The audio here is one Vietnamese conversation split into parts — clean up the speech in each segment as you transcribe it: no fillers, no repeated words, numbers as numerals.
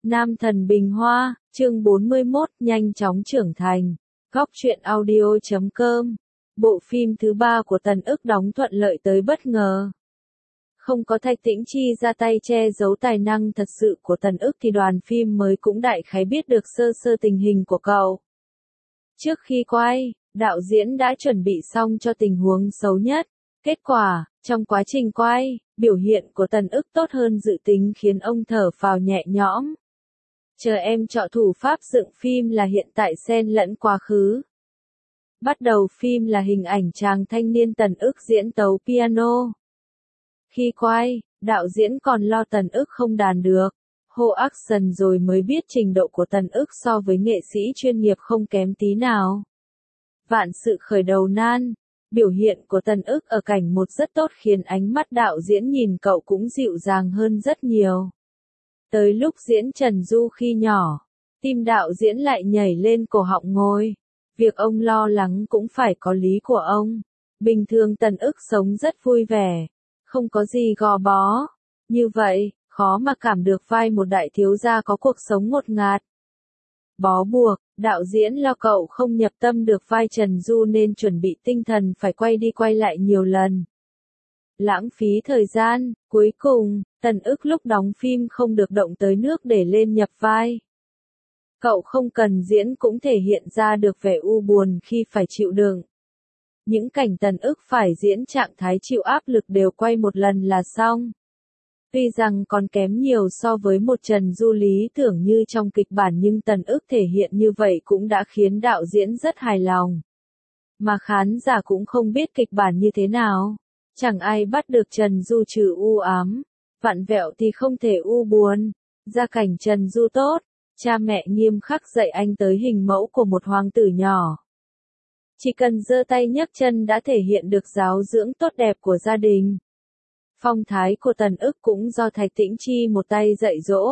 Nam thần Bình Hoa, chương 41, nhanh chóng trưởng thành. Góc truyện audio.com. Bộ phim thứ 3 của Tần Ức đóng thuận lợi tới bất ngờ. Không có Thạch Tĩnh Chi ra tay che giấu tài năng thật sự của Tần Ức thì đoàn phim mới cũng đại khái biết được sơ sơ tình hình của cậu. Trước khi quay, đạo diễn đã chuẩn bị xong cho tình huống xấu nhất. Kết quả, trong quá trình quay, biểu hiện của Tần Ức tốt hơn dự tính khiến ông thở phào nhẹ nhõm. Chờ em chọn thủ pháp dựng phim là hiện tại xen lẫn quá khứ. Bắt đầu phim là hình ảnh chàng thanh niên Tần Ức diễn tấu piano. Khi quay, đạo diễn còn lo Tần Ức không đàn được. Hô action rồi mới biết trình độ của Tần Ức so với nghệ sĩ chuyên nghiệp không kém tí nào. Vạn sự khởi đầu nan, biểu hiện của Tần Ức ở cảnh một rất tốt khiến ánh mắt đạo diễn nhìn cậu cũng dịu dàng hơn rất nhiều. Tới lúc diễn Trần Du khi nhỏ, tim đạo diễn lại nhảy lên cổ họng ngồi. Việc ông lo lắng cũng phải có lý của ông. Bình thường Tần Ức sống rất vui vẻ, không có gì gò bó. Như vậy, khó mà cảm được vai một đại thiếu gia có cuộc sống ngột ngạt. Bó buộc, đạo diễn lo cậu không nhập tâm được vai Trần Du nên chuẩn bị tinh thần phải quay đi quay lại nhiều lần. Lãng phí thời gian, cuối cùng, Tần Ức lúc đóng phim không được động tới nước để lên nhập vai. Cậu không cần diễn cũng thể hiện ra được vẻ u buồn khi phải chịu đựng. Những cảnh Tần Ức phải diễn trạng thái chịu áp lực đều quay một lần là xong. Tuy rằng còn kém nhiều so với một Trần Du lý tưởng như trong kịch bản nhưng Tần Ức thể hiện như vậy cũng đã khiến đạo diễn rất hài lòng. Mà khán giả cũng không biết kịch bản như thế nào. Chẳng ai bắt được Trần Du trừ u ám, vặn vẹo thì không thể u buồn. Gia cảnh Trần Du tốt, cha mẹ nghiêm khắc dạy anh tới hình mẫu của một hoàng tử nhỏ. Chỉ cần giơ tay nhấc chân đã thể hiện được giáo dưỡng tốt đẹp của gia đình. Phong thái của Tần Ức cũng do Thạch Tĩnh Chi một tay dạy dỗ.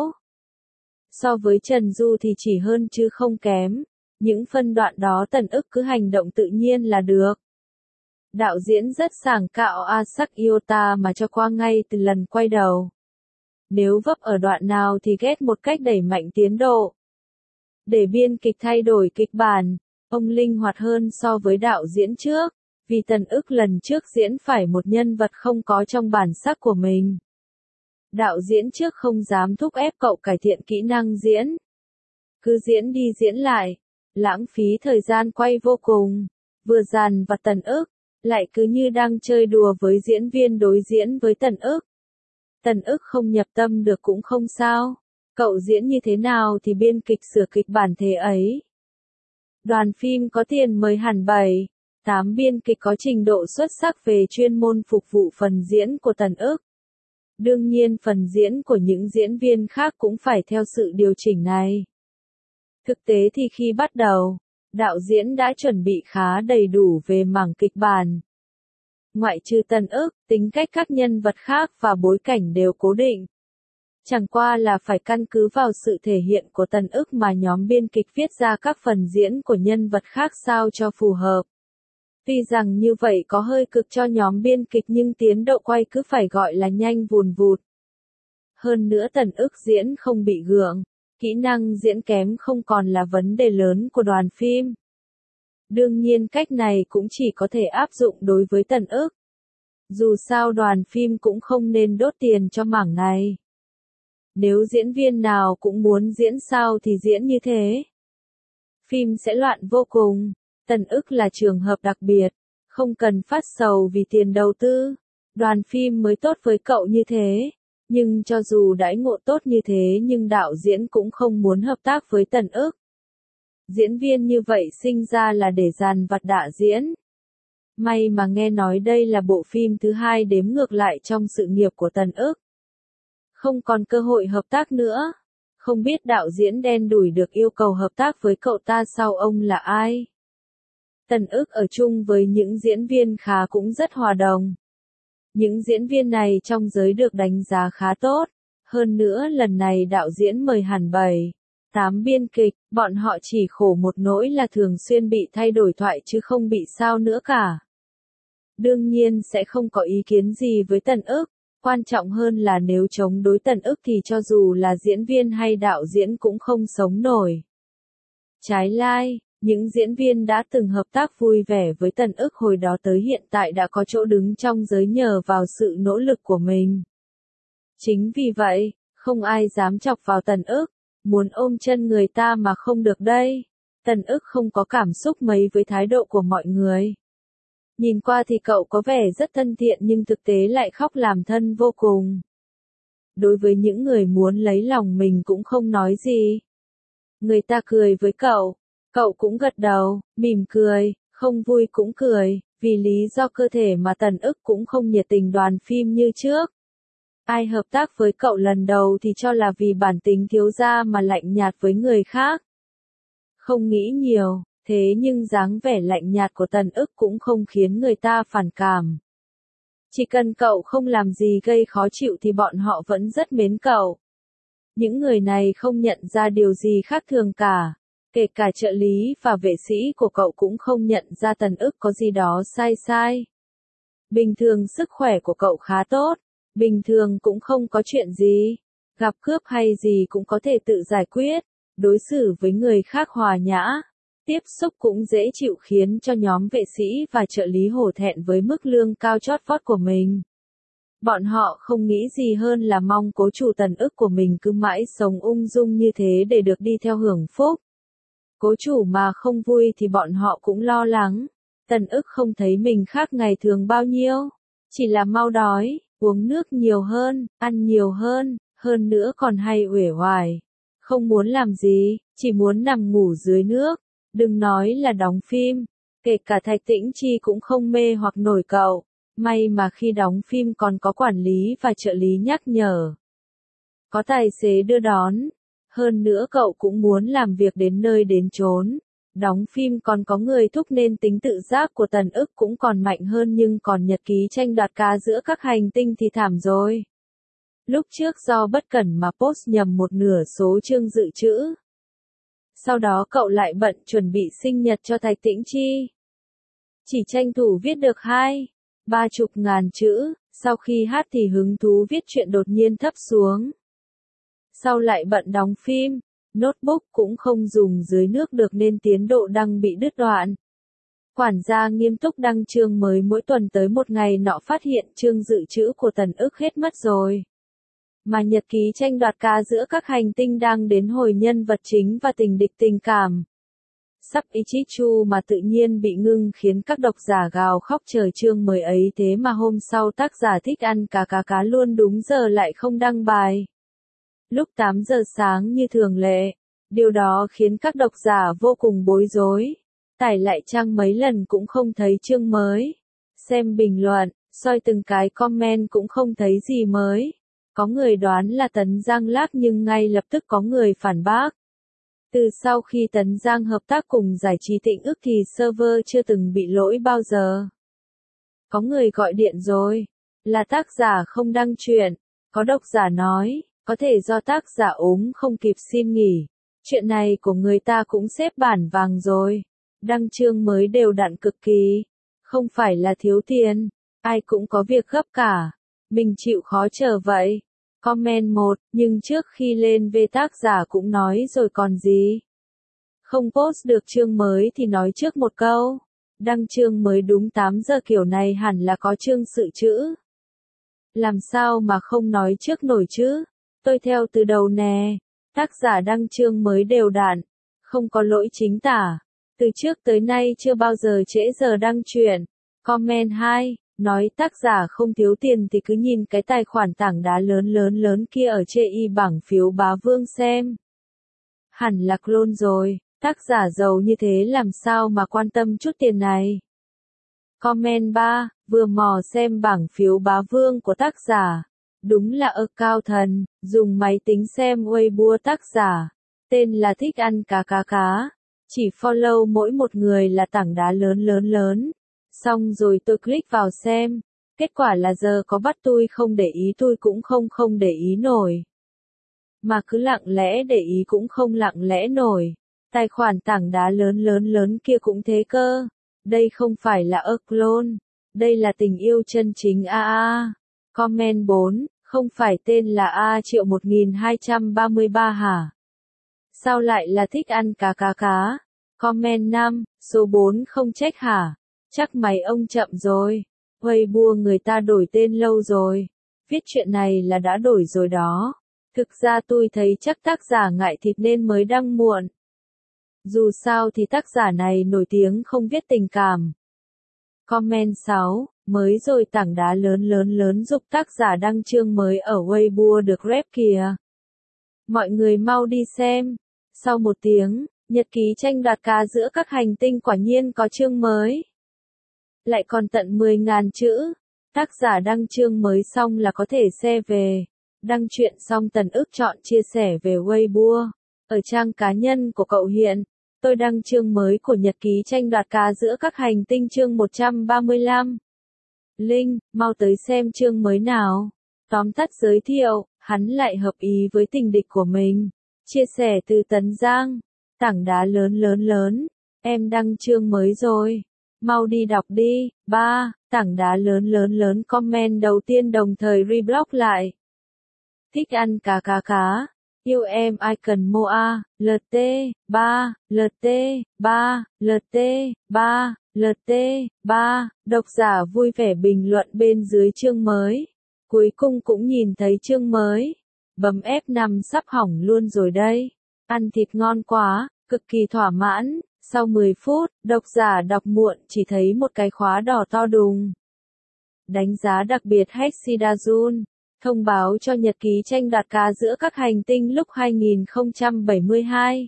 So với Trần Du thì chỉ hơn chứ không kém. Những phân đoạn đó Tần Ức cứ hành động tự nhiên là được. Đạo diễn rất sảng cạo Asak Iota mà cho qua ngay từ lần quay đầu. Nếu vấp ở đoạn nào thì ghét một cách đẩy mạnh tiến độ. Để biên kịch thay đổi kịch bản, ông linh hoạt hơn so với đạo diễn trước, vì Tần Ức lần trước diễn phải một nhân vật không có trong bản sắc của mình. Đạo diễn trước không dám thúc ép cậu cải thiện kỹ năng diễn. Cứ diễn đi diễn lại, lãng phí thời gian quay vô cùng, vừa dằn vặt Tần Ức, lại cứ như đang chơi đùa với diễn viên đối diễn với Tần Ức. Tần Ức không nhập tâm được cũng không sao, cậu diễn như thế nào thì biên kịch sửa kịch bản thế ấy. Đoàn phim có tiền mời hẳn 7-8 biên kịch có trình độ xuất sắc về chuyên môn phục vụ phần diễn của Tần Ức. Đương nhiên phần diễn của những diễn viên khác cũng phải theo sự điều chỉnh này. Thực tế thì khi bắt đầu, đạo diễn đã chuẩn bị khá đầy đủ về mảng kịch bản. Ngoại trừ Tần Ức, tính cách các nhân vật khác và bối cảnh đều cố định. Chẳng qua là phải căn cứ vào sự thể hiện của Tần Ức mà nhóm biên kịch viết ra các phần diễn của nhân vật khác sao cho phù hợp. Tuy rằng như vậy có hơi cực cho nhóm biên kịch nhưng tiến độ quay cứ phải gọi là nhanh vùn vụt. Hơn nữa Tần Ức diễn không bị gượng, kỹ năng diễn kém không còn là vấn đề lớn của đoàn phim. Đương nhiên cách này cũng chỉ có thể áp dụng đối với Tần Ức. Dù sao đoàn phim cũng không nên đốt tiền cho mảng này. Nếu diễn viên nào cũng muốn diễn sao thì diễn như thế. Phim sẽ loạn vô cùng. Tần Ức là trường hợp đặc biệt, không cần phát sầu vì tiền đầu tư. Đoàn phim mới tốt với cậu như thế. Nhưng cho dù đãi ngộ tốt như thế nhưng đạo diễn cũng không muốn hợp tác với Tần Ức. Diễn viên như vậy sinh ra là để dàn vặt đạo diễn. May mà nghe nói đây là bộ phim thứ 2 đếm ngược lại trong sự nghiệp của Tần Ức. Không còn cơ hội hợp tác nữa. Không biết đạo diễn đen đủi được yêu cầu hợp tác với cậu ta sau ông là ai? Tần Ức ở chung với những diễn viên khá cũng rất hòa đồng. Những diễn viên này trong giới được đánh giá khá tốt. Hơn nữa lần này đạo diễn mời hẳn 7-8 biên kịch, bọn họ chỉ khổ một nỗi là thường xuyên bị thay đổi thoại chứ không bị sao nữa cả. Đương nhiên sẽ không có ý kiến gì với Tần Ức. Quan trọng hơn là nếu chống đối Tần Ức thì cho dù là diễn viên hay đạo diễn cũng không sống nổi. Trái lại, những diễn viên đã từng hợp tác vui vẻ với Tần Ức hồi đó tới hiện tại đã có chỗ đứng trong giới nhờ vào sự nỗ lực của mình. Chính vì vậy, không ai dám chọc vào Tần Ức, muốn ôm chân người ta mà không được đây. Tần Ức không có cảm xúc mấy với thái độ của mọi người. Nhìn qua thì cậu có vẻ rất thân thiện nhưng thực tế lại khóc làm thân vô cùng. Đối với những người muốn lấy lòng mình cũng không nói gì. Người ta cười với cậu cũng gật đầu, mỉm cười, không vui cũng cười, vì lý do cơ thể mà Tần Ức cũng không nhiệt tình đoàn phim như trước. Ai hợp tác với cậu lần đầu thì cho là vì bản tính thiếu gia mà lạnh nhạt với người khác. Không nghĩ nhiều, thế nhưng dáng vẻ lạnh nhạt của Tần Ức cũng không khiến người ta phản cảm. Chỉ cần cậu không làm gì gây khó chịu thì bọn họ vẫn rất mến cậu. Những người này không nhận ra điều gì khác thường cả. Kể cả trợ lý và vệ sĩ của cậu cũng không nhận ra Tần Ức có gì đó sai. Bình thường sức khỏe của cậu khá tốt. Bình thường cũng không có chuyện gì. Gặp cướp hay gì cũng có thể tự giải quyết. Đối xử với người khác hòa nhã. Tiếp xúc cũng dễ chịu khiến cho nhóm vệ sĩ và trợ lý hổ thẹn với mức lương cao chót vót của mình. Bọn họ không nghĩ gì hơn là mong cố chủ Tần Ức của mình cứ mãi sống ung dung như thế để được đi theo hưởng phúc. Cố chủ mà không vui thì bọn họ cũng lo lắng. Tần Ức không thấy mình khác ngày thường bao nhiêu. Chỉ là mau đói, uống nước nhiều hơn, ăn nhiều hơn nữa còn hay uể oải. Không muốn làm gì, chỉ muốn nằm ngủ dưới nước. Đừng nói là đóng phim. Kể cả Thạch Tĩnh Chi cũng không mê hoặc nổi cậu. May mà khi đóng phim còn có quản lý và trợ lý nhắc nhở. Có tài xế đưa đón. Hơn nữa cậu cũng muốn làm việc đến nơi đến chốn. Đóng phim còn có người thúc nên tính tự giác của Tần Ức cũng còn mạnh hơn nhưng còn nhật ký tranh đoạt cá giữa các hành tinh thì thảm rồi. Lúc trước do bất cẩn mà post nhầm một nửa số chương dự trữ. Sau đó cậu lại bận chuẩn bị sinh nhật cho Thạch Tĩnh Chi. Chỉ tranh thủ viết được 2-30 chữ, sau khi hát thì hứng thú viết truyện đột nhiên thấp xuống. Sau lại bận đóng phim, notebook cũng không dùng dưới nước được nên tiến độ đăng bị đứt đoạn. Quản gia nghiêm túc đăng chương mới mỗi tuần tới một ngày nọ phát hiện chương dự trữ của Tần Ức hết mất rồi. Mà nhật ký tranh đoạt cá giữa các hành tinh đang đến hồi nhân vật chính và tình địch tình cảm. Sắp Ichichu mà tự nhiên bị ngưng khiến các độc giả gào khóc chờ chương mới ấy thế mà hôm sau tác giả thích ăn cá luôn đúng giờ lại không đăng bài. Lúc 8 giờ sáng như thường lệ, điều đó khiến các độc giả vô cùng bối rối. Tải lại trang mấy lần cũng không thấy chương mới. Xem bình luận, soi từng cái comment cũng không thấy gì mới. Có người đoán là Tấn Giang lag nhưng ngay lập tức có người phản bác. Từ sau khi Tấn Giang hợp tác cùng giải trí Tịnh Ức thì server chưa từng bị lỗi bao giờ. Có người gọi điện rồi, là tác giả không đăng truyện. Có độc giả nói, có thể do tác giả ốm không kịp xin nghỉ. Chuyện này của người ta cũng xếp bản vàng rồi. Đăng chương mới đều đặn cực kỳ. Không phải là thiếu tiền, ai cũng có việc gấp cả. Mình chịu khó chờ vậy. Comment 1, nhưng trước khi lên về tác giả cũng nói rồi còn gì. Không post được chương mới thì nói trước một câu. Đăng chương mới đúng 8 giờ kiểu này hẳn là có chương sự chữ. Làm sao mà không nói trước nổi chứ? Tôi theo từ đầu nè. Tác giả đăng chương mới đều đặn. Không có lỗi chính tả. Từ trước tới nay chưa bao giờ trễ giờ đăng truyện. Comment 2. Nói tác giả không thiếu tiền thì cứ nhìn cái tài khoản tảng đá lớn kia ở chê y bảng phiếu bá vương xem. Hẳn là clone rồi, tác giả giàu như thế làm sao mà quan tâm chút tiền này. Comment 3, vừa mò xem bảng phiếu bá vương của tác giả. Đúng là account thần, dùng máy tính xem Weibo tác giả. Tên là thích ăn cá. Chỉ follow mỗi một người là tảng đá lớn. Xong rồi tôi click vào xem. Kết quả là giờ có bắt tôi không để ý tôi cũng không để ý nổi. Mà cứ lặng lẽ để ý cũng không lặng lẽ nổi. Tài khoản tảng đá lớn kia cũng thế cơ. Đây không phải là clone. Đây là tình yêu chân chính a. Comment 4, không phải tên là A Triệu 1233 hả? Sao lại là thích ăn cá cá cá? Comment 5, số 4 không trách hả? Chắc mày ông chậm rồi. Weibo người ta đổi tên lâu rồi. Viết chuyện này là đã đổi rồi đó. Thực ra tôi thấy chắc tác giả ngại thịt nên mới đăng muộn. Dù sao thì tác giả này nổi tiếng không viết tình cảm. Comment 6, mới rồi tảng đá lớn giúp tác giả đăng chương mới ở Weibo được rep kìa. Mọi người mau đi xem. Sau 1 tiếng, nhật ký tranh đoạt cá giữa các hành tinh quả nhiên có chương mới. Lại còn tận 10.000 chữ. Tác giả đăng chương mới xong là có thể share về. Đăng chuyện xong Tần Ức chọn chia sẻ về Weibo. Ở trang cá nhân của cậu hiện, tôi đăng chương mới của nhật ký tranh đoạt cá giữa các hành tinh chương 135. Link, mau tới xem chương mới nào. Tóm tắt giới thiệu, hắn lại hợp ý với tình địch của mình. Chia sẻ từ Tấn Giang. Tảng đá lớn, em đăng chương mới rồi. Mau đi đọc đi. 3. Tảng đá lớn comment đầu tiên đồng thời reblock lại. Thích ăn cá cá cá. Yêu em icon Moa, LT, 3, LT, 3, LT, 3, LT, 3, độc giả vui vẻ bình luận bên dưới chương mới. Cuối cùng cũng nhìn thấy chương mới. Bấm F5 sắp hỏng luôn rồi đây. Ăn thịt ngon quá, cực kỳ thỏa mãn. Sau 10 phút, độc giả đọc muộn chỉ thấy một cái khóa đỏ to đùng. Đánh giá đặc biệt Hexidazun. Thông báo cho nhật ký tranh đoạt cá giữa các hành tinh lúc 2072.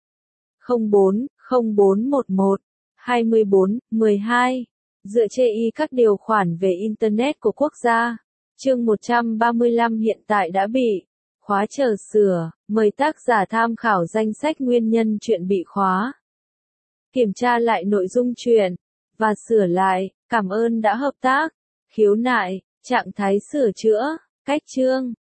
04, 0411, 24, 12. Dựa trên các điều khoản về Internet của quốc gia. Chương 135 hiện tại đã bị khóa chờ sửa. Mời tác giả tham khảo danh sách nguyên nhân chuyện bị khóa. Kiểm tra lại nội dung chuyện. Và sửa lại. Cảm ơn đã hợp tác. Khiếu nại. Trạng thái sửa chữa. Cách chương.